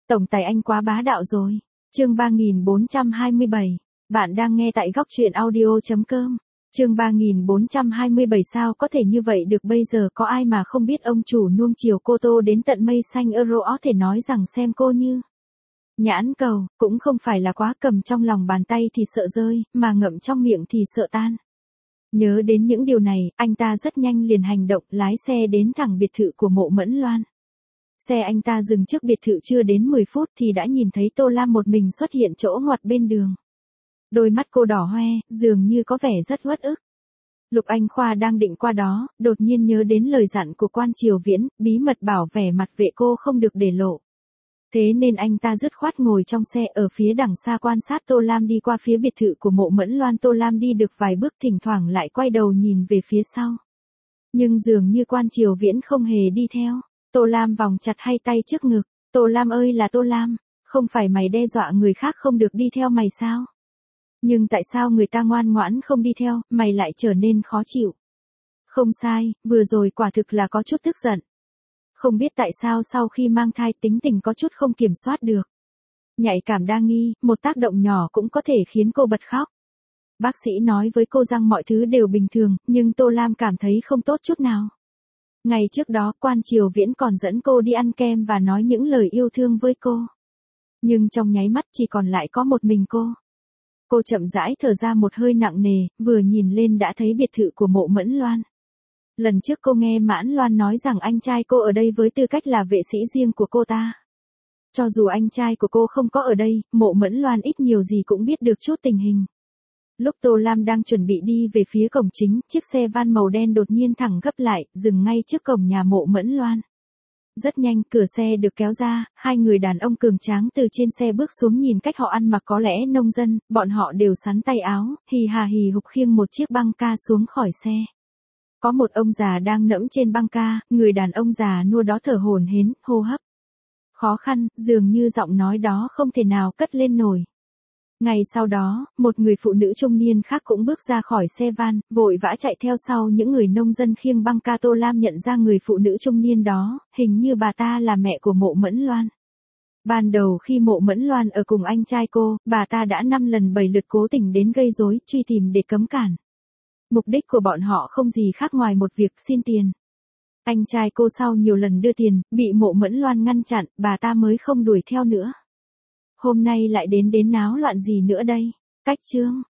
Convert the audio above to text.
Tổng tài anh quá bá đạo rồi. Chương 3427. Bạn đang nghe tại góc truyện audio.com. Chương 3427 sao có thể như vậy được, bây giờ có ai mà không biết ông chủ nuông chiều cô Tô đến tận mây xanh euro, có thể nói rằng xem cô như nhãn cầu, cũng không phải là quá, cầm trong lòng bàn tay thì sợ rơi, mà ngậm trong miệng thì sợ tan. Nhớ đến những điều này, anh ta rất nhanh liền hành động, lái xe đến thẳng biệt thự của Mộ Mẫn Loan. Xe anh ta dừng trước biệt thự chưa đến 10 phút thì đã nhìn thấy Tô Lam một mình xuất hiện chỗ ngoặt bên đường. Đôi mắt cô đỏ hoe, dường như có vẻ rất uất ức. Lục Anh Khoa đang định qua đó, đột nhiên nhớ đến lời dặn của quan Triều Viễn, bí mật bảo vẻ mặt vệ cô không được để lộ. Thế nên anh ta dứt khoát ngồi trong xe ở phía đằng xa quan sát Tô Lam đi qua phía biệt thự của Mộ Mẫn Loan. Tô Lam đi được vài bước thỉnh thoảng lại quay đầu nhìn về phía sau. Nhưng dường như quan Triều Viễn không hề đi theo. Tô Lam vòng chặt hai tay trước ngực. Tô Lam ơi là Tô Lam, không phải mày đe dọa người khác không được đi theo mày sao? Nhưng tại sao người ta ngoan ngoãn không đi theo, mày lại trở nên khó chịu? Không sai, vừa rồi quả thực là có chút tức giận. Không biết tại sao sau khi mang thai tính tình có chút không kiểm soát được. Nhạy cảm đa nghi, một tác động nhỏ cũng có thể khiến cô bật khóc. Bác sĩ nói với cô rằng mọi thứ đều bình thường, nhưng Tô Lam cảm thấy không tốt chút nào. Ngày trước đó, quan Triều Viễn còn dẫn cô đi ăn kem và nói những lời yêu thương với cô. Nhưng trong nháy mắt chỉ còn lại có một mình cô. Cô chậm rãi thở ra một hơi nặng nề, vừa nhìn lên đã thấy biệt thự của Mộ Mẫn Loan. Lần trước cô nghe Mãn Loan nói rằng anh trai cô ở đây với tư cách là vệ sĩ riêng của cô ta. Cho dù anh trai của cô không có ở đây, Mộ Mẫn Loan ít nhiều gì cũng biết được chút tình hình. Lúc Tô Lam đang chuẩn bị đi về phía cổng chính, chiếc xe van màu đen đột nhiên thẳng gấp lại, dừng ngay trước cổng nhà Mộ Mẫn Loan. Rất nhanh, cửa xe được kéo ra, hai người đàn ông cường tráng từ trên xe bước xuống, nhìn cách họ ăn mặc có lẽ nông dân, bọn họ đều xắn tay áo, hì hà hì hục khiêng một chiếc băng ca xuống khỏi xe. Có một ông già đang nẫm trên băng ca, người đàn ông già nua đó thở hổn hển, hô hấp khó khăn, dường như giọng nói đó không thể nào cất lên nổi. Ngay sau đó, một người phụ nữ trung niên khác cũng bước ra khỏi xe van, vội vã chạy theo sau những người nông dân khiêng băng ca. Tô Lam nhận ra người phụ nữ trung niên đó, hình như bà ta là mẹ của Mộ Mẫn Loan. Ban đầu khi Mộ Mẫn Loan ở cùng anh trai cô, bà ta đã 5 lần 7 lượt cố tình đến gây rối, truy tìm để cấm cản. Mục đích của bọn họ không gì khác ngoài một việc xin tiền. Anh trai cô sau nhiều lần đưa tiền, bị Mộ Mẫn Loan ngăn chặn, bà ta mới không đuổi theo nữa. Hôm nay lại đến náo loạn gì nữa đây? Cách chương